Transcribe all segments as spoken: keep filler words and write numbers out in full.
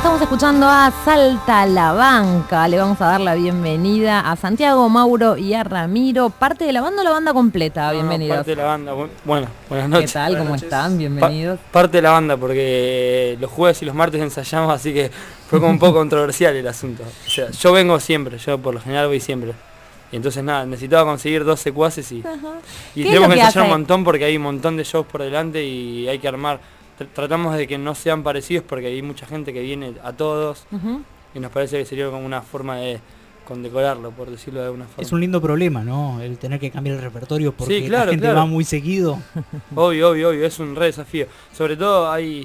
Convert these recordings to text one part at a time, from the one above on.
Estamos escuchando a Salta la Banca. Le vamos a dar la bienvenida a Santiago, Mauro y a Ramiro. ¿Parte de la banda o la banda completa? Bienvenidos. No, parte de la banda. Bueno, buenas noches. ¿Qué tal? Buenas ¿Cómo noches. están? Bienvenidos. Pa parte de la banda porque los jueves y los martes ensayamos, así que fue como un poco controversial el asunto. O sea, yo vengo siempre, yo por lo general voy siempre. Y entonces nada, necesitaba conseguir dos secuaces y, y tenemos que ensayar un montón porque hay un montón de shows por delante y hay que armar. Tratamos de que no sean parecidos porque hay mucha gente que viene a todos uh-huh. y nos parece que sería como una forma de condecorarlo, por decirlo de alguna forma. Es un lindo problema, ¿no? El tener que cambiar el repertorio porque sí, claro, la gente claro. va muy seguido. Obvio, obvio, obvio, es un re desafío. Sobre todo hay,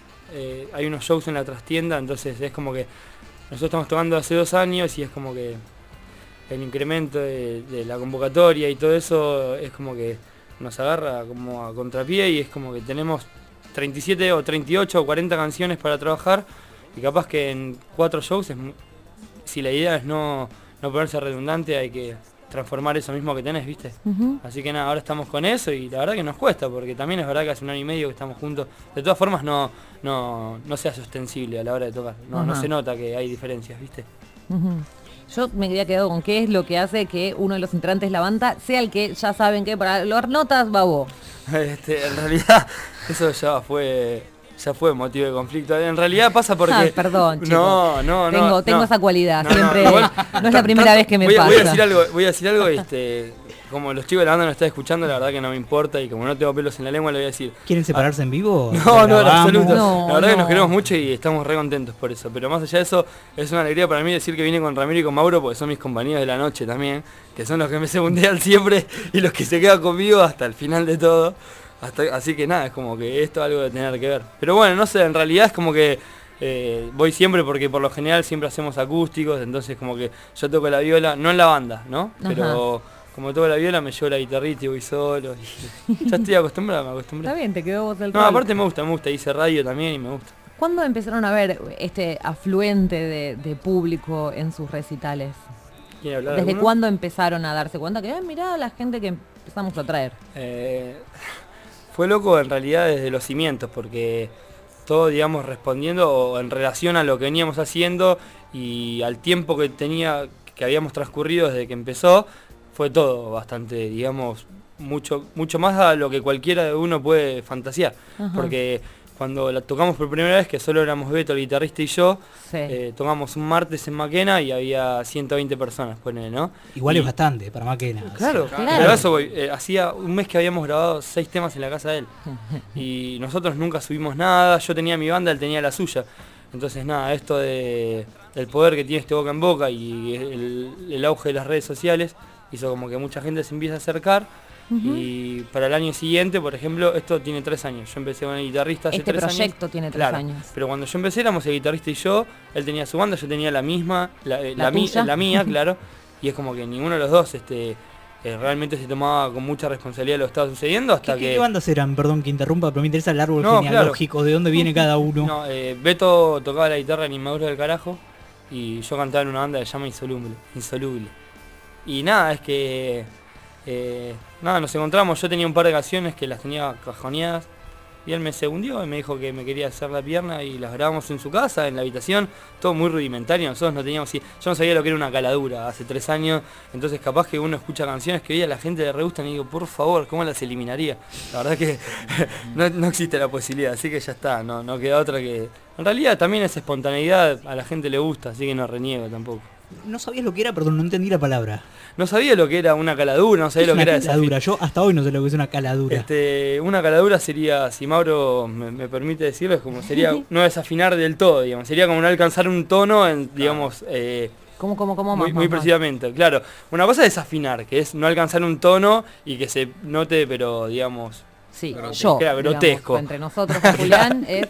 eh, hay unos shows en la trastienda, entonces es como que nosotros estamos tocando hace dos años y es como que el incremento de, de la convocatoria y todo eso es como que nos agarra como a contrapié y es como que tenemos treinta y siete o treinta y ocho o cuarenta canciones para trabajar y capaz que en cuatro shows, es, si la idea es no, no ponerse redundante, hay que transformar eso mismo que tenés, ¿viste? Uh-huh. Así que nada, ahora estamos con eso y la verdad que nos cuesta, porque también es verdad que hace un año y medio que estamos juntos. De todas formas no, no, no se hace ostensible a la hora de tocar, no, uh-huh. no se nota que hay diferencias, ¿viste? Uh-huh. Yo me había quedado con qué es lo que hace que uno de los integrantes de la banda sea el que ya saben que para las notas va vos. Este, en realidad eso ya fue ya fue motivo de conflicto. En realidad pasa porque... Ah, perdón, chicos. No, no, tengo, no. Tengo no. essa cualidad, no, siempre. No, igual, no es la primera vez que me voy, pasa. Voy a decir algo, voy a decir algo, este, como los chicos de la banda no están escuchando, la verdad que no me importa y como no tengo pelos en la lengua, le voy a decir. ¿Quieren separarse ah, en vivo? No, no, en absoluto. No, la verdad no. que nos queremos mucho y estamos re contentos por eso. Pero más allá de eso, es una alegría para mí decir que vine con Ramiro y con Mauro porque son mis compañeros de la noche también, que son los que me segundean siempre y los que se quedan conmigo hasta el final de todo. Hasta, así que nada, es como que esto algo de tener que ver. Pero bueno, no sé, en realidad es como que eh, voy siempre porque por lo general siempre hacemos acústicos, entonces como que yo toco la viola, no en la banda, ¿no? Ajá. Pero como toco la viola me llevo la guitarrita y voy solo. Y ya estoy acostumbrado, me acostumbré. Está bien, te quedó vos el No, rol. aparte me gusta, me gusta, hice radio también y me gusta. ¿Cuándo empezaron a ver este afluente de, de público en sus recitales? ¿Quiere hablar ¿Desde alguno? ¿Cuándo empezaron a darse cuenta que, eh, mirá la gente que empezamos a traer? Eh... Fue loco en realidad desde los cimientos, porque todo, digamos, respondiendo o en relación a lo que veníamos haciendo y al tiempo que tenía, que habíamos transcurrido desde que empezó, fue todo bastante, digamos, mucho, mucho más a lo que cualquiera de uno puede fantasear. Ajá. Porque cuando la tocamos por primera vez, que solo éramos Beto, el guitarrista y yo, sí. eh, tocamos un martes en Maquena y había ciento veinte personas, ponele, ¿no? Igual y, es bastante para Maquena. Claro, claro. Pero eso voy, eh, hacía un mes que habíamos grabado seis temas en la casa de él. Y nosotros nunca subimos nada, yo tenía mi banda, él tenía la suya. Entonces nada, esto de del poder que tiene este boca en boca y el, el auge de las redes sociales hizo como que mucha gente se empieza a acercar. Uh-huh. Y para el año siguiente, por ejemplo, esto tiene tres años. Yo empecé con el guitarrista hace este tres años. Este proyecto tiene tres claro, años. Pero cuando yo empecé éramos el guitarrista y yo, él tenía su banda, yo tenía la misma, la, la, la, mi, la mía, uh-huh. claro. Y es como que ninguno de los dos este, eh, realmente se tomaba con mucha responsabilidad lo que estaba sucediendo hasta ¿Qué, que... ¿Qué bandas eran? Perdón que interrumpa, pero me interesa el árbol no, genealógico, claro. ¿De dónde viene cada uno? No, eh, Beto tocaba la guitarra en Inmaduro del Carajo y yo cantaba en una banda que se llama Insoluble. Insoluble. Y nada, es que... Eh, nada, nos encontramos, yo tenía un par de canciones que las tenía cajoneadas y él me segundió y me dijo que me quería hacer la pierna y las grabamos en su casa, en la habitación, todo muy rudimentario, nosotros no teníamos, yo no sabía lo que era una caladura hace tres años, entonces capaz que uno escucha canciones que hoy a la gente le re gustan y digo, por favor, ¿cómo las eliminaría? La verdad que no, no existe la posibilidad, así que ya está, no, no queda otra que... En realidad también esa espontaneidad a la gente le gusta, así que no reniego tampoco. No sabías lo que era, perdón, no entendí la palabra. No sabía lo que era una caladura, no sabía lo que era una caladura. Yo hasta hoy no sé lo que es una caladura. Este, una caladura sería, si Mauro me, me permite decirlo, es como sería no desafinar del todo, digamos. Sería como no alcanzar un tono, en, digamos, eh, ¿Cómo, cómo, cómo? Muy, más, muy más, precisamente, más. Claro. Una cosa es desafinar, que es no alcanzar un tono y que se note, pero digamos... Sí, grotesco, yo, que era grotesco. Digamos, entre nosotros, Julián, es...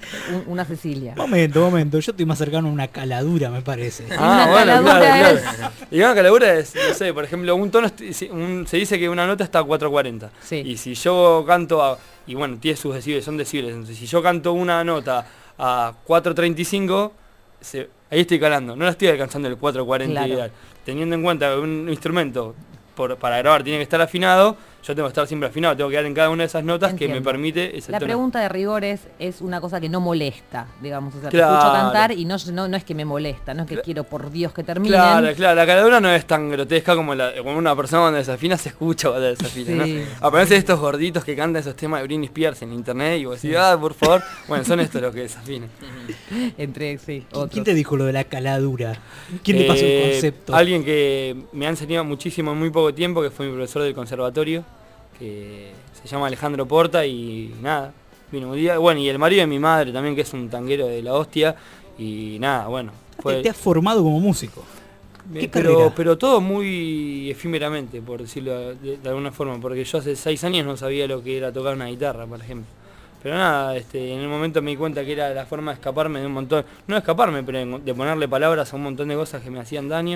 Una Cecilia. Momento, momento, yo estoy más cercano a una caladura, me parece. Ah, una bueno, caladura claro, es... claro. Y una caladura es, no sé, por ejemplo, un tono, un, se dice que una nota está a cuatro cuarenta. Sí. Y si yo canto, a, y bueno, tiene sus decibeles, son decibeles, entonces si yo canto una nota a cuatro treinta y cinco, se, ahí estoy calando, no la estoy alcanzando el cuatro cuarenta claro. Ideal. Teniendo en cuenta que un instrumento por, para grabar tiene que estar afinado, yo tengo que estar siempre afinado, tengo que dar en cada una de esas notas Entiendo. que me permite ese La tono. pregunta de rigor es, es una cosa que no molesta, digamos. O sea, te Claro. escucho cantar y no, no, no es que me molesta, no es que Cla- quiero por Dios que terminen. Claro, claro, la caladura no es tan grotesca como, la, como una persona cuando desafina se escucha cuando desafina, Sí. ¿no? Aparecen estos gorditos que cantan esos temas de Britney Spears en internet y vos decís, ah, por favor, bueno, son estos los que desafinan. Entre, sí, ¿Quién otros. te dijo lo de la caladura? ¿Quién te pasó el Eh, concepto? Alguien que me ha enseñado muchísimo en muy poco tiempo, que fue mi profesor del conservatorio, que se llama Alejandro Porta y nada, vino un día, bueno, y el marido de mi madre también, que es un tanguero de la hostia, y nada, bueno. Te, te has formado como músico. ¿Qué carrera? Pero, pero todo muy efímeramente, por decirlo de, de alguna forma, porque yo hace seis años no sabía lo que era tocar una guitarra, por ejemplo. Pero nada, este, en el momento me di cuenta que era la forma de escaparme de un montón, no de escaparme, pero de ponerle palabras a un montón de cosas que me hacían daño.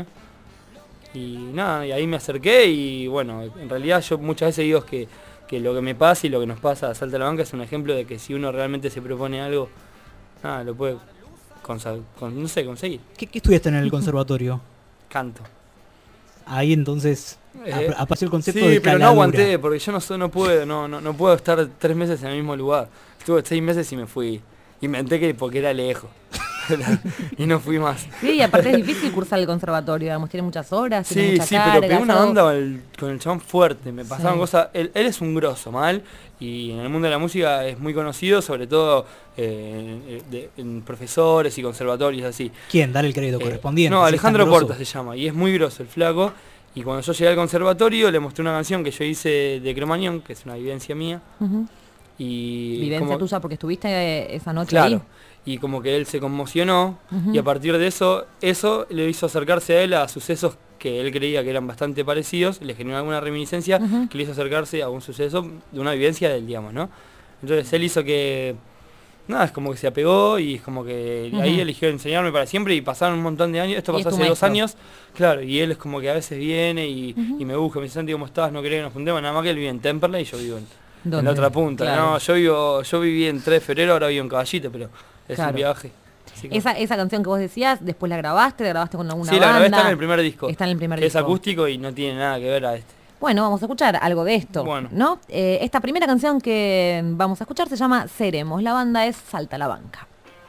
Y nada, y ahí me acerqué y bueno, en realidad yo muchas veces digo que, que lo que me pasa y lo que nos pasa a Salta a la Banca es un ejemplo de que si uno realmente se propone algo, nada, lo puede, consa- con, no sé, conseguir. ¿Qué, qué estudiaste en el conservatorio? Canto. Ahí entonces Eh, ap- apareció el concepto sí, de pero caladura. no aguanté, porque yo no, soy- no puedo, no, no, no puedo estar tres meses en el mismo lugar. Estuve seis meses y me fui. Inventé que porque era lejos. Y no fui más. Sí, y aparte es difícil cursar el conservatorio, digamos, tiene muchas horas, tiene Sí, mucha sí, carga, pero pegué es una algo- onda con el, con el chabón fuerte. Me pasaban Sí. cosas. Él, él es un grosso, mal. Y en el mundo de la música es muy conocido, sobre todo eh, de- en profesores y conservatorios así. ¿Quién? Dar el crédito Eh, correspondiente. No, si es Alejandro tan grosso. Porta se llama, y es muy grosso el flaco. Y cuando yo llegué al conservatorio le mostré una canción que yo hice de Cromañón, que es una vivencia mía. Ujú. Y Vivencia como- tuya porque estuviste eh, esa noche Claro. ahí. Y como que él se conmocionó Ujú. y a partir de eso, eso le hizo acercarse a él a sucesos que él creía que eran bastante parecidos, le generó alguna reminiscencia Ujú. que le hizo acercarse a un suceso de una vivencia del, digamos, ¿no? Entonces él hizo que, nada, es como que se apegó y es como que Ujú. ahí eligió enseñarme para siempre y pasaron un montón de años, esto Y es pasó tu hace dos maestro. años, claro, y él es como que a veces viene y, Ujú. y me busca, me dice, Santi, ¿cómo estás? ¿No querés que nos juntemos? Nada más que él vive en Temperley y yo vivo en, en ¿Dónde? la otra punta. Claro. No, yo vivo, yo viví en tres de febrero, ahora vivo en Caballito, pero es Claro. un viaje. Así que- Esa, esa canción que vos decías, después la grabaste, la grabaste con alguna sí, banda. la grabé, está en el primer disco. Está en el primer que disco. es acústico y no tiene nada que ver a este. Bueno, vamos a escuchar algo de esto, Bueno. ¿no? Eh, esta primera canción que vamos a escuchar se llama Seremos. La banda es Salta la Banca.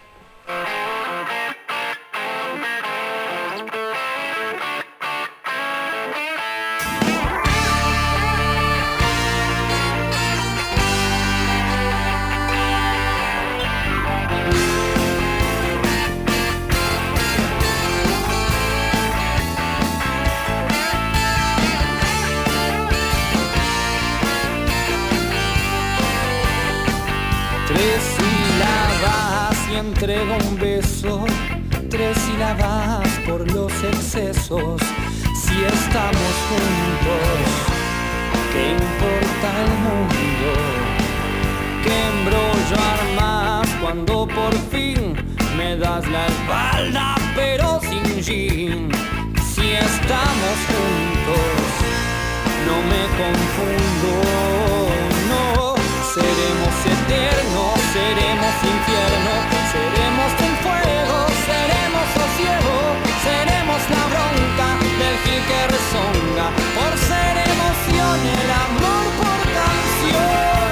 Tres sílabas y entrego un beso, tres sílabas por los excesos. Si estamos juntos, ¿qué importa el mundo? ¿Qué embrollo armas cuando por fin me das la espalda pero sin jean? Si estamos juntos, no me confundo, no. Seremos eternos, seremos infierno, seremos el fuego, seremos sosiego, seremos la bronca del gil que rezonga, por ser emoción el amor por canción.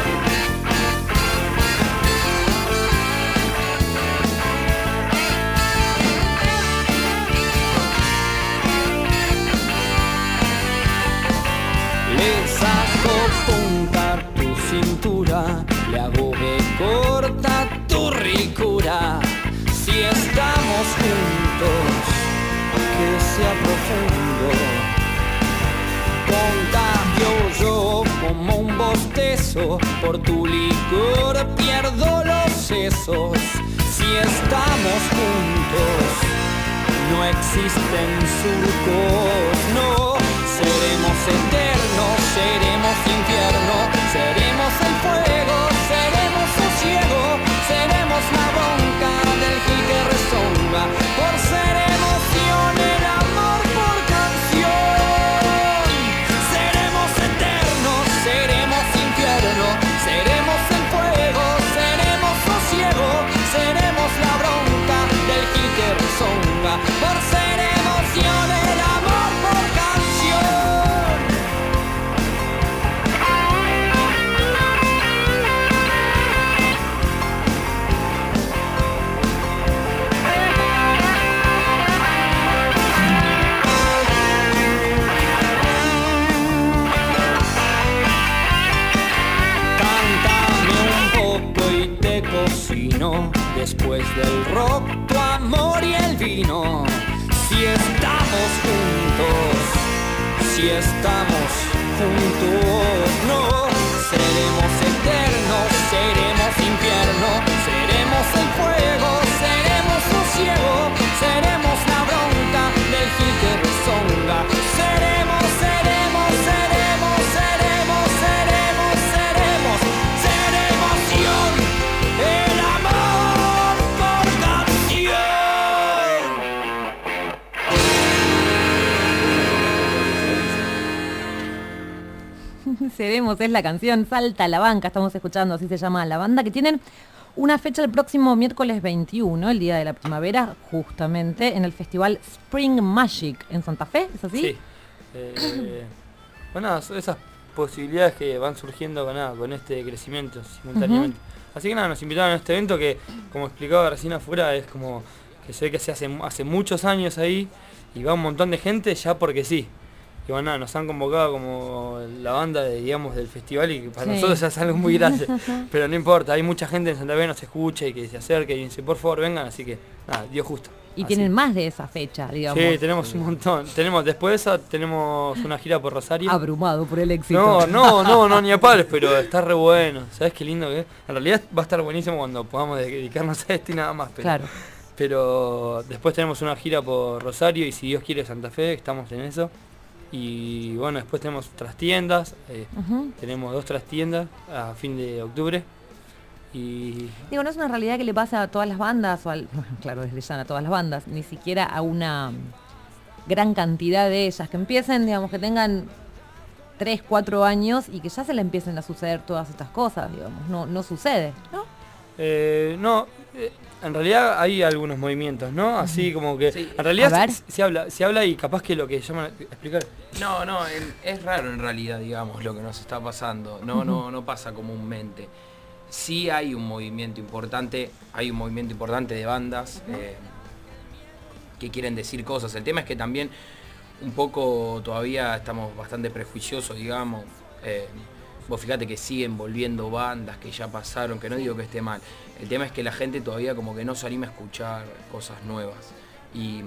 Le saco punta a tu cintura, le hago de corta tu ricura. Si estamos juntos, que sea profundo. Contagio yo como un bostezo, por tu licor pierdo los sesos. Si estamos juntos, no existen surcos, no. Seremos eternos, seremos infierno, seremos el fuego, seremos sosiego, seremos la bronca del gil que rezonga, por ser emoción el amor por canción. Seremos eternos, seremos infierno, seremos el fuego, seremos sosiego, seremos la bronca del gil que rezonga, por ser emoción el amor por después del rock, tu amor y el vino. Si estamos juntos, si estamos juntos, no seremos eternos, seremos infierno, seremos el fuego, seremos sosiego, seremos la bronca del gil que rezonga. Seremos, seremos, seremos, seremos, seremos, seremos, ser emoción, el amor por canción. Seremos es la canción Salta a la Banca, estamos escuchando, así se llama la banda, que tienen una fecha el próximo miércoles veintiuno, el día de la primavera, justamente en el festival Spring Magic en Santa Fe, ¿es así? Sí. Eh, bueno, nada, son esas posibilidades que van surgiendo con, nada, con este crecimiento simultáneamente. Uh-huh. Así que nada, nos invitaron a este evento que, como explicaba recién afuera, es como que se ve que se hace hace muchos años ahí y va un montón de gente ya porque sí. Y bueno, nada, nos han convocado como la banda de, digamos, del festival y para sí. nosotros ya es algo muy grande. Pero no importa, hay mucha gente en Santa Fe que nos escucha y que se acerca y dice, por favor, vengan, así que nada, dio justo. Y así. Tienen más de esa fecha, digamos. Sí, tenemos un montón. Tenemos, después de esa tenemos una gira por Rosario. Abrumado por el éxito. No, no, no, no, ni a pares, pero está re bueno. ¿Sabes qué lindo que es? En realidad va a estar buenísimo cuando podamos dedicarnos a esto y nada más. Pero, claro. Pero después tenemos una gira por Rosario y si Dios quiere Santa Fe, estamos en eso. Y bueno, después tenemos trastiendas, eh, uh-huh. tenemos dos trastiendas a fin de octubre. Y digo, no es una realidad que le pasa a todas las bandas, o al, claro, desde ya a todas las bandas, ni siquiera a una gran cantidad de ellas, que empiecen, digamos, que tengan tres, cuatro años y que ya se le empiecen a suceder todas estas cosas, digamos, no, no sucede, ¿no? Eh, no, eh, en realidad hay algunos movimientos, ¿no? Así como que, sí. En realidad se, se habla, se habla y capaz que lo que llaman, explicar. No, no, es raro en realidad, digamos, lo que nos está pasando, no, uh-huh. no, no pasa comúnmente. Sí hay un movimiento importante, hay un movimiento importante de bandas eh, que quieren decir cosas. El tema es que también un poco todavía estamos bastante prejuiciosos, digamos. Eh, vos fíjate que siguen volviendo bandas que ya pasaron, que no digo que esté mal. El tema es que la gente todavía como que no se anima a escuchar cosas nuevas. Y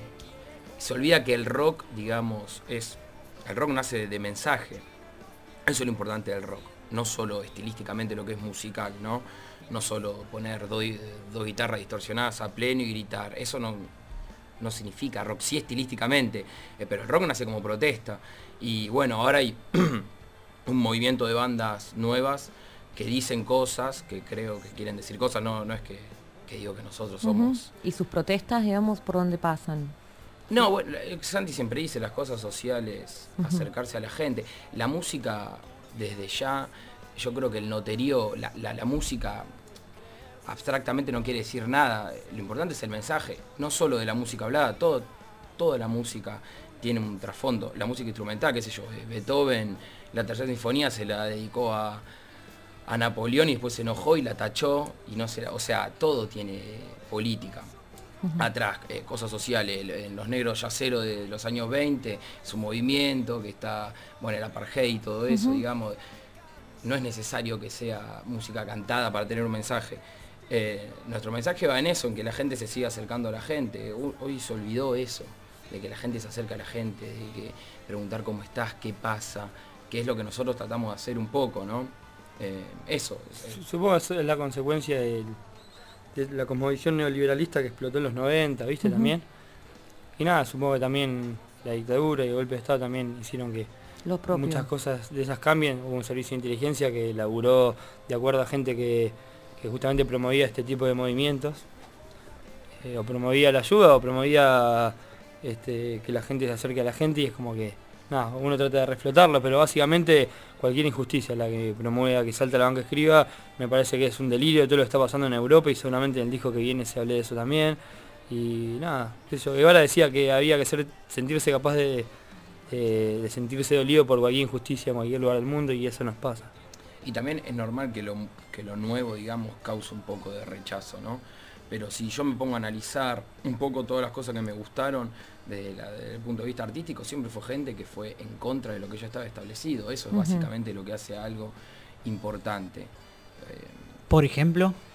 se olvida que el rock, digamos, es el rock nace de mensaje. Eso es lo importante del rock. No solo estilísticamente lo que es musical, ¿no? No solo poner dos, dos guitarras distorsionadas a pleno y gritar. Eso no, no significa rock, sí estilísticamente, eh, pero el rock nace como protesta. Y bueno, ahora hay un movimiento de bandas nuevas que dicen cosas, que creo que quieren decir cosas, no, no es que, que digo que nosotros somos... Uh-huh. ¿Y sus protestas, digamos, por dónde pasan? No, bueno, Santi siempre dice las cosas sociales, uh-huh. acercarse a la gente. La música... Desde ya, yo creo que el noterío, la, la, la música abstractamente no quiere decir nada. Lo importante es el mensaje, no solo de la música hablada, todo, toda la música tiene un trasfondo. La música instrumental, qué sé yo, Beethoven, la tercera sinfonía se la dedicó a, a Napoleón y después se enojó y la tachó, y no se la, o sea, todo tiene política. Uh-huh. Atrás, eh, cosas sociales, en los negros yaceros de los años veinte, su movimiento, que está, bueno, el apartheid y todo eso, uh-huh. digamos, no es necesario que sea música cantada para tener un mensaje. Eh, nuestro mensaje va en eso, en que la gente se siga acercando a la gente. Hoy se olvidó eso, de que la gente se acerca a la gente, de que preguntar cómo estás, qué pasa, qué es lo que nosotros tratamos de hacer un poco, ¿no? Eh, eso. Supongo que es la consecuencia del... de la cosmovisión neoliberalista que explotó en los noventa, ¿viste? Uh-huh. También. Y nada, supongo que también la dictadura y el golpe de Estado también hicieron que muchas cosas de esas cambien. Hubo un servicio de inteligencia que laburó de acuerdo a gente que, que justamente promovía este tipo de movimientos. Eh, o promovía la ayuda o promovía este, que la gente se acerque a la gente y es como que, nada, uno trata de reflotarlo, pero básicamente cualquier injusticia, la que promueva que Salta a la Banca escriba, me parece que es un delirio de todo lo que está pasando en Europa y seguramente en el disco que viene se hable de eso también. Y nada, eso. Guevara decía que había que ser, sentirse capaz de, de, de sentirse dolido por cualquier injusticia en cualquier lugar del mundo y eso nos pasa. Y también es normal que lo, que lo nuevo, digamos, cause un poco de rechazo, ¿no? Pero si yo me pongo a analizar un poco todas las cosas que me gustaron desde, la, desde el punto de vista artístico, siempre fue gente que fue en contra de lo que ya estaba establecido. Eso es uh-huh. básicamente lo que hace algo importante. Eh, Por ejemplo.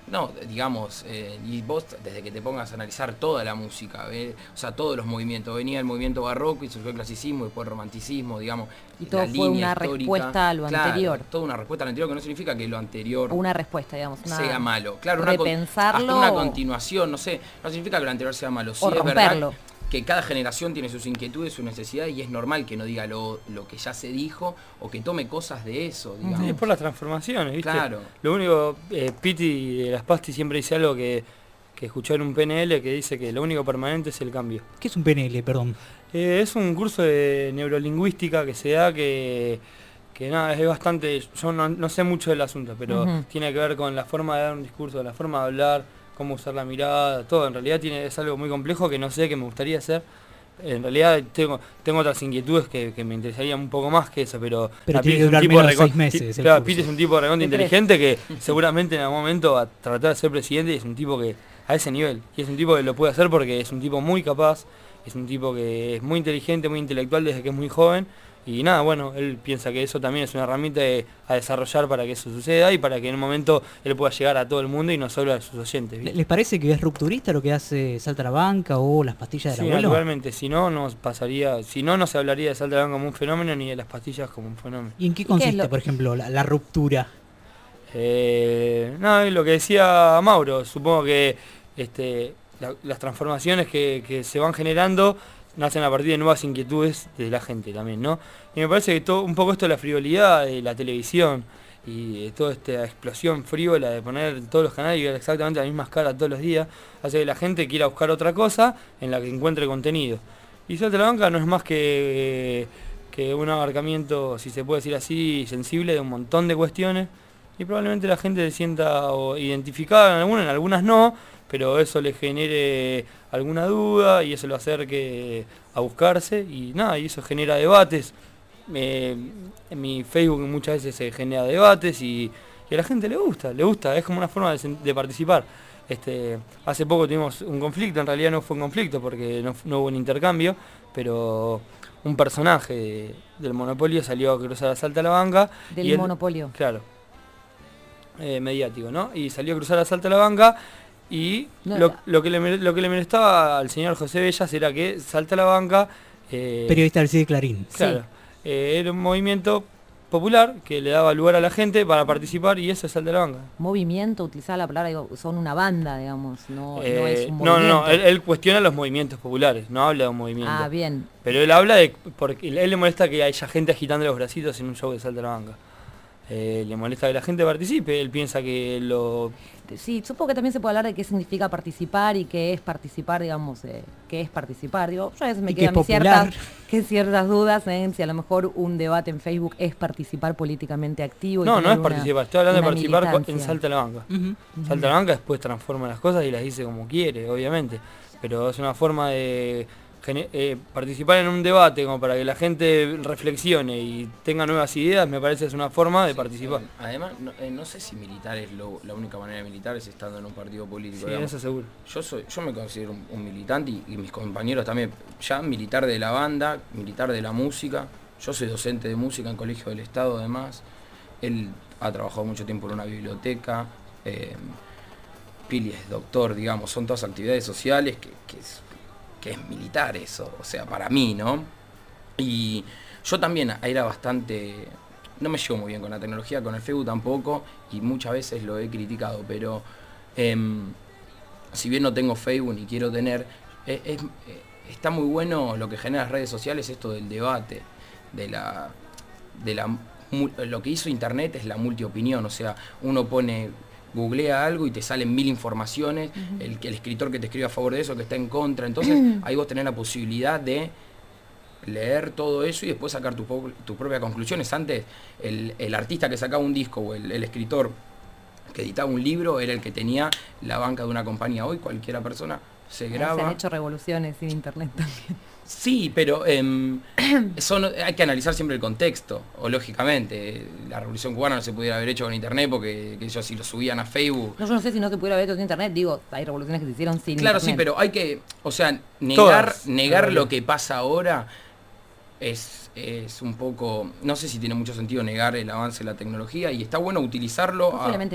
No, digamos, eh, y vos desde que te pongas a analizar toda la música, ¿ves? O sea, todos los movimientos, venía el movimiento barroco y surgió el clasicismo, después el romanticismo, digamos. Y todo fue una histórica, respuesta a lo claro, anterior. Toda una respuesta a lo anterior, que no significa que lo anterior o una respuesta, digamos, una sea malo. Claro, repensarlo, una, hasta una continuación, no sé, no significa que lo anterior sea malo. Sí, o es romperlo. verdad que cada generación tiene sus inquietudes, sus necesidades y es normal que no diga lo, lo que ya se dijo o que tome cosas de eso, digamos. Sí, es por las transformaciones, ¿viste? Claro. Lo único, eh, Piti de las Pasti siempre dice algo que, que escuchó en un P N L que dice que lo único permanente es el cambio. ¿Qué es un P N L, perdón? Eh, es un curso de neurolingüística que se da que, que nada, es bastante, yo no, no sé mucho del asunto, pero Uh-huh. tiene que ver con la forma de dar un discurso, la forma de hablar, cómo usar la mirada, todo. En realidad tiene, es algo muy complejo que no sé, que me gustaría hacer. En realidad tengo tengo otras inquietudes que, que me interesarían un poco más que eso, pero... Pero la tiene Piti que es un durar tipo menos de recon- seis meses Pi- el Claro, curso. Piti es un tipo recontra ¿Qué inteligente que seguramente en algún momento va a tratar de ser presidente y es un tipo que a ese nivel. Y es un tipo que lo puede hacer porque es un tipo muy capaz, es un tipo que es muy inteligente, muy intelectual desde que es muy joven. Y nada, bueno, él piensa que eso también es una herramienta de- a desarrollar para que eso suceda y para que en un momento él pueda llegar a todo el mundo y no solo a sus oyentes, ¿viste? ¿Les parece que es rupturista lo que hace Salta a la Banca o las pastillas Sí, del abuelo? naturalmente, si no, no pasaría, si no, no se hablaría de Salta de Banca como un fenómeno ni de las pastillas como un fenómeno. ¿Y en qué qué es consiste, lo- por ejemplo, la, la ruptura? Eh, no, es lo que decía Mauro, supongo que este, la- las transformaciones que, que se van generando nacen a partir de nuevas inquietudes de la gente también, ¿no? Y me parece que todo, un poco esto de la frivolidad de la televisión y de toda esta explosión frívola de poner todos los canales y ver exactamente las mismas caras todos los días, hace que la gente quiera buscar otra cosa en la que encuentre contenido. Y Salta a la Banca no es más que, que un abarcamiento, si se puede decir así, sensible de un montón de cuestiones. Y probablemente la gente se sienta o identificada en algunas, en algunas no, pero eso le genere alguna duda y eso lo acerque a buscarse y nada, y eso genera debates. Eh, en mi Facebook muchas veces se genera debates y, y a la gente le gusta, le gusta, es como una forma de, sen- de participar. Este, hace poco tuvimos un conflicto, en realidad no fue un conflicto porque no, no hubo un intercambio, pero un personaje de- del Monopolio salió a cruzar a Salta a la Banca. Del y él- monopolio. Claro. Eh, mediático, ¿no? Y salió a cruzar a Salta a la Banca y No, lo, la- lo que le, mere- lo que le molestaba al señor José Bellas era que Salta a la Banca... eh, Periodista del C I D Clarín. Claro. Eh, era un movimiento popular que le daba lugar a la gente para participar y eso es Salta a la Banca. Movimiento, utilizar la palabra, digo, son una banda, digamos, no, no es Eh, un no, no, movimiento. no, él, él cuestiona los movimientos populares, no habla de un movimiento. Ah, bien. Pero él habla de... porque a él le molesta que haya gente agitando los bracitos en un show de Salta a la Banca. Eh, le molesta que la gente participe, él piensa que lo... Sí, supongo que también se puede hablar de qué significa participar y qué es participar, digamos, eh, qué es participar. Digo, yo a veces me Y que quedan es ciertas, popular. que ciertas dudas en si a lo mejor un debate en Facebook es participar políticamente activo. y No, no tener es una- participar, estoy hablando de una participar co- en militancia. Salta a la Banca. Ujú. Salta a la Banca después transforma las cosas y las dice como quiere, obviamente. Pero es una forma de gene- eh, participar en un debate como para que la gente reflexione y tenga nuevas ideas, me parece es una forma de Sí, participar. eh, además, no, eh, no sé si militar es lo- la única manera de militar es estando en un partido político. Sí, digamos. eso seguro. Yo soy, yo me considero un, un militante y, y mis compañeros también, ya militar de la banda, militar de la música. Yo soy docente de música en Colegio del Estado además. Él ha trabajado mucho tiempo en una biblioteca. eh, Pili es doctor, digamos, son todas actividades sociales que, que es, que es militar eso, o sea, para mí, ¿no? Y yo también era bastante... No me llevo muy bien con la tecnología, con el Facebook tampoco, y muchas veces lo he criticado, pero em, si bien no tengo Facebook ni quiero tener, eh, es- eh, está muy bueno lo que genera las redes sociales, esto del debate, de la... De la mu- lo que hizo Internet es la multiopinión, o sea, uno pone... googlea algo y te salen mil informaciones, el, el escritor que te escribe a favor de eso, que está en contra, entonces ahí vos tenés la posibilidad de leer todo eso y después sacar tu po- tus propias conclusiones. Antes el, el artista que sacaba un disco o el, el escritor que editaba un libro era el que tenía la banca de una compañía. Hoy cualquiera persona se Se graba. han hecho revoluciones sin internet también. Sí, pero em, son, hay que analizar siempre el contexto, o lógicamente, la revolución cubana no se pudiera haber hecho con internet porque que ellos si lo subían a Facebook. No, yo no sé si no se pudiera ver todo en internet, digo, hay revoluciones que se hicieron sin Claro, internet. sí, pero hay que, o sea, negar, Todas, negar en lo realidad. que pasa ahora es, es un poco, no sé si tiene mucho sentido negar el avance de la tecnología y está bueno utilizarlo. a- Posiblemente no.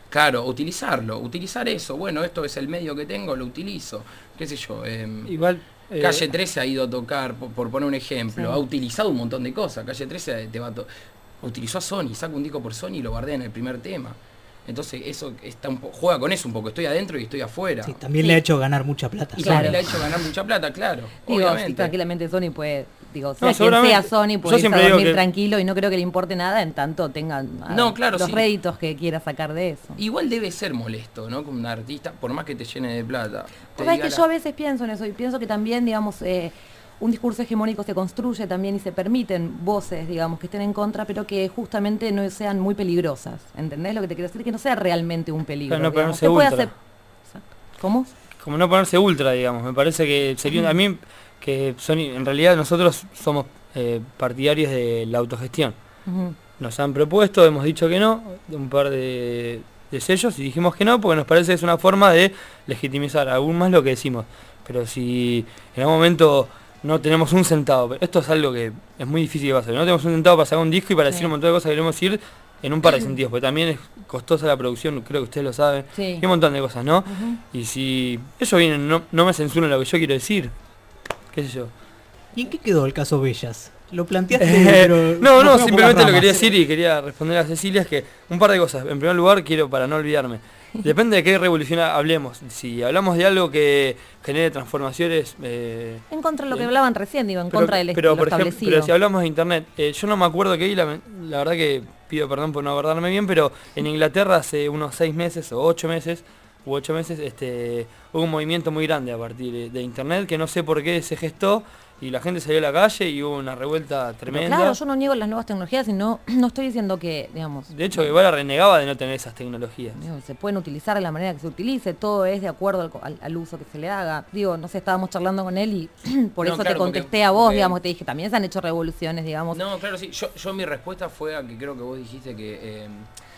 Claro, utilizarlo, utilizar eso. Bueno, esto es el medio que tengo, lo utilizo. Qué sé yo. Eh, Igual... eh, Calle trece ha ido a tocar, por, por poner un ejemplo, Sí. ha utilizado un montón de cosas. Calle trece te va a to- utilizó a Sony, saca un disco por Sony y lo bardea en el primer tema. Entonces eso está un po- juega con eso un poco, estoy adentro y estoy afuera. Sí, también Sí. le ha hecho ganar mucha plata. Y Claro. Sony le ha hecho ganar mucha plata, claro. Digo, obviamente. sí, tranquilamente Sony puede, digo, sea No, quien seguramente. sea Sony, Yo puede irse siempre a digo dormir que- tranquilo y no creo que le importe nada en tanto tengan ah, No, claro, los sí. réditos que quiera sacar de eso. Igual debe ser molesto, ¿no? Como un artista, por más que te llene de plata. te O sea, es diga que la- yo a veces pienso en eso y pienso que también, digamos, eh, un discurso hegemónico se construye también y se permiten voces, digamos, que estén en contra, pero que justamente no sean muy peligrosas. ¿Entendés lo que te quiero decir? Que no sea realmente un peligro. Claro, no digamos. ponerse Se puede ultra. hacer... Exacto. ¿Cómo? Como no ponerse ultra, digamos. Me parece que sería... A mí, que Sony... En realidad nosotros somos eh, partidarios de la autogestión. Ujú. Nos han propuesto, hemos dicho que no, de un par de, de sellos, y dijimos que no, porque nos parece que es una forma de legitimizar aún más lo que decimos. Pero si en algún momento no tenemos un centavo, pero esto es algo que es muy difícil de pasar, no tenemos un centavo para sacar un disco y para Sí. decir un montón de cosas que queremos decir en un par de sentidos, porque también es costosa la producción, creo que ustedes lo saben, Sí. y un montón de cosas, ¿no? Ujú. Y si ellos vienen, no, no me censuran lo que yo quiero decir, qué sé yo. ¿Y en qué quedó el caso Bellas? Lo planteaste, Eh, pero no, nos no, fuimos por simplemente las lo quería ramas. decir y quería responder a Cecilia, es que un par de cosas. En primer lugar, quiero, para no olvidarme, depende de qué revolución hablemos. Si hablamos de algo que genere transformaciones... eh, En contra de lo que Bien. hablaban recién, digo, en pero, contra del pero, lo por ejemplo, establecido. pero si hablamos de internet, eh, yo no me acuerdo que ahí, la, la verdad que pido perdón por no acordarme bien, pero en Inglaterra hace unos seis meses o ocho meses, u ocho meses, este, hubo un movimiento muy grande a partir de, de internet que no sé por qué se gestó y la gente salió a la calle y hubo una revuelta Pero tremenda. claro, yo no niego las nuevas tecnologías y no, no estoy diciendo que, digamos, De hecho, Guevara renegaba de no tener esas tecnologías. digo, se pueden utilizar de la manera que se utilice, todo es de acuerdo al, al- al uso que se le haga. Digo, no sé, estábamos charlando con él y por No, eso claro, te contesté porque- a vos, porque- digamos, te dije, también se han hecho revoluciones, digamos. No, claro, sí. Yo, yo mi respuesta fue a que creo que vos dijiste que eh,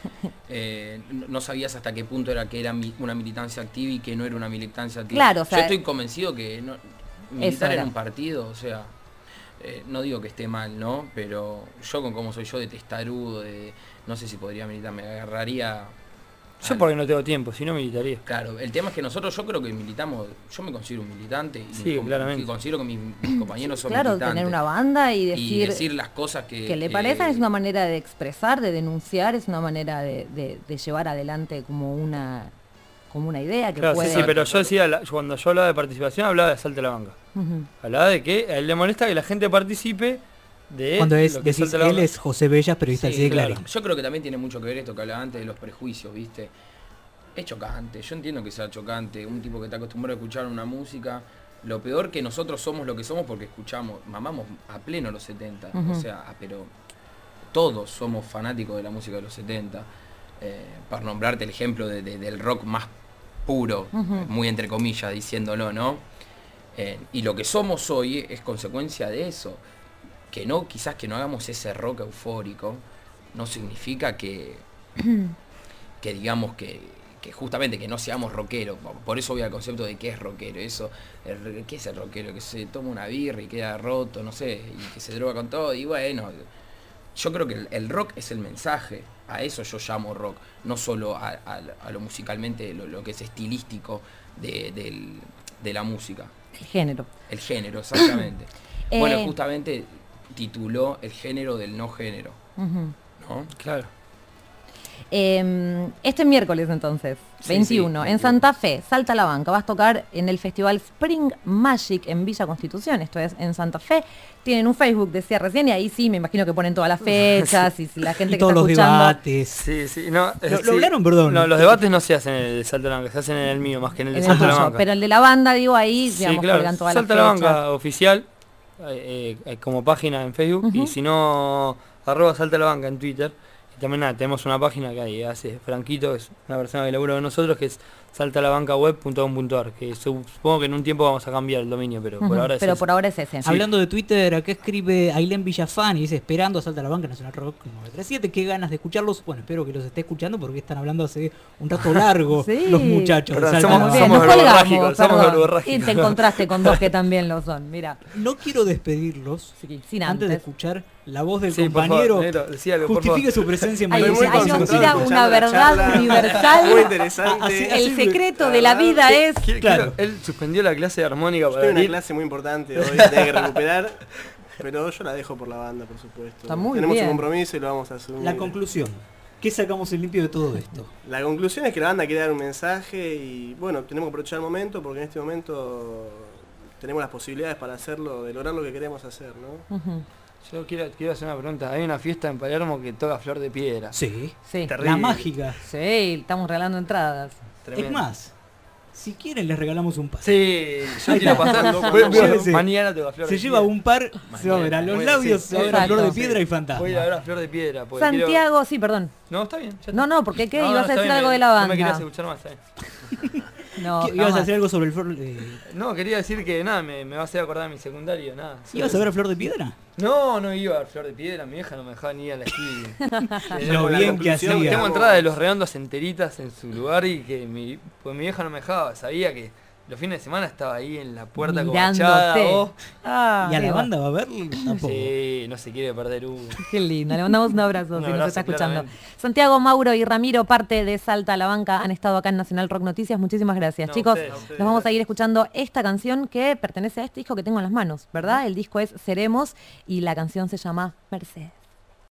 eh, no no sabías hasta qué punto era que era mi- una militancia activa y que no era una militancia activa. Claro, o sea, yo estoy convencido que no, militar era. en un partido, o sea, eh, no digo que esté mal, ¿no? Pero yo con cómo soy yo de testarudo, de no sé si podría militar, me agarraría... Yo al- porque no tengo tiempo, si no militaría. Claro, el tema es que nosotros, yo creo que militamos, yo me considero un militante y Sí, com- claramente. y considero que mis, mis compañeros son claro, militantes. tener una banda y y decir, decir las cosas que... que le eh, parezcan es una manera de expresar, de denunciar, es una manera de, de- de llevar adelante como una como una idea que Claro, puede... sí, sí, pero yo decía, la- cuando yo hablaba de participación, hablaba de Salta la Banca. Ujú. Hablaba de que a él le molesta que la gente participe de Cuando es, lo que decís, Salta la él Banca. es José Bellas, periodista del Sí, C D claro. Clarín. Yo creo que también tiene mucho que ver esto que hablaba antes de los prejuicios, ¿viste? Es chocante, yo entiendo que sea chocante, un tipo que está acostumbrado a escuchar una música, lo peor que nosotros somos lo que somos porque escuchamos, mamamos a pleno los setenta, Ujú. o sea, ah, pero todos somos fanáticos de la música de los setenta, eh, para nombrarte el ejemplo de- de- del rock más puro, Ujú. muy entre comillas diciéndolo, ¿no? Eh, y lo que somos hoy es consecuencia de eso, que no, quizás que no hagamos ese rock eufórico, no significa que, que digamos que, que justamente que no seamos rockeros. Por eso voy al concepto de qué es rockero. Eso, el- ¿qué es el rockero? Que se toma una birra y queda roto, no sé, y que se droga con todo. Y bueno, yo creo que el, el rock es el mensaje. A eso yo llamo rock, no solo a, a- a lo musicalmente, lo, lo que es estilístico de, del- de la música. El género. El género, exactamente. Eh. Bueno, justamente tituló el género del no género, Ujú. ¿no? Claro. Eh, este miércoles entonces, Sí, veintiuno, sí, en veintiuno. Santa Fe, Salta la Banca, vas a tocar en el festival Spring Magic en Villa Constitución, esto es en Santa Fe. Tienen un Facebook, decía recién, y ahí sí, me imagino que ponen todas las fechas y si la gente Y que todos está los escuchando... debates. Sí, sí, no. Lo- eh, lo sí. hablaron, perdón. No, los debates no se hacen en el de Salta la Banca, se hacen en el mío más que en el de en el Salta la tuyo, Banca. pero el de la banda, digo, ahí, Sí, digamos, claro, colgan todas Salta las la fechas. Banca oficial, eh, eh, como página en Facebook, Ujú. y si no, arroba Salta la Banca en Twitter. Y también nada, tenemos una página que ahí hace Franquito, que es una persona que labura con nosotros, que es salta la banca web punto com punto ar, que supongo que en un tiempo vamos a cambiar el dominio, pero por Ujú, ahora es pero ese. por ahora es ese. Hablando de Twitter, acá escribe Ailén Villafán y dice, esperando a Salta la Banca Nacional Rock nueve tres siete, qué ganas de escucharlos. Bueno, espero que los esté escuchando porque están hablando hace un rato largo Sí. los muchachos de Perdón, Salta somos- la Bien, Banca. somos nos colgamos, verborrágicos, somos perdón. verborrágicos. Y te encontraste con dos que también lo son, mira. No quiero despedirlos Sí, sin antes de antes. escuchar la voz del Sí, por favor, compañero. negro, decí algo, por Justifique favor. su presencia en Ahí, Estoy muy ahí nos concentrado tira escuchando una la verdad charla. universal. Muy interesante. Así- El así- secreto de la verdad, vida es... Quiero- Claro. quiero- él suspendió la clase de armónica Yo para tengo una venir. clase muy importante hoy, tengo que recuperar, pero yo la dejo por la banda, por supuesto. Está muy Tenemos bien. un compromiso y lo vamos a asumir. La conclusión. ¿Qué sacamos en limpio de todo esto? La conclusión es que la banda quiere dar un mensaje y bueno, tenemos que aprovechar el momento porque en este momento tenemos las posibilidades para hacerlo, de lograr lo que queremos hacer, ¿no? Ujú, Yo quiero, quiero hacer una pregunta. Hay una fiesta en Palermo que toca Flor de Piedra. Sí. Sí, Terrible. La mágica. sí, estamos regalando entradas. Tremendo. Es más, si quieren les regalamos un par. Sí, yo quiero pasar. loco. voy- voy- Llévese. mañana toca Flor Se de lleva Piedra. un par, se va a ver a los Mañana, labios, sí, se va a ver a exacto. Flor de Piedra y Fantasma. Voy a ir a ver a Flor de Piedra. porque quiero- Santiago, sí, perdón. No, está bien. ya está. No, no, porque ¿qué? No, no, Ibas a está decir bien, algo me- de la No banda. me querías escuchar más, está bien. No, ¿Qué- ¿Ibas a jamás. hacer algo sobre el Flor de... No, quería decir que nada, me, me va a hacer acordar de mi secundario, nada. ¿Ibas a ver a Flor de Piedra? No, no iba a ver Flor de Piedra, mi vieja no me dejaba ni ir a la esquina. Lo con la bien que conclusión hacía. Tengo entradas de los redondos enteritas en su lugar y que mi, pues mi vieja no me dejaba, sabía que los fines de semana estaba ahí en la puerta como Mirándote. agachada, vos. Ah, ¿Y a qué la va- banda va a verlo? Tampoco. Sí, no se quiere perder uno. Qué lindo, le mandamos un abrazo Un si nos abrazo, está escuchando. claramente. Santiago, Mauro y Ramiro, parte de Salta a la Banca, han estado acá en Nacional Rock Noticias. Muchísimas gracias, No, chicos. ustedes, a ustedes. Nos vamos a ir escuchando esta canción que pertenece a este disco que tengo en las manos, ¿verdad? El disco es Seremos y la canción se llama Mercedes.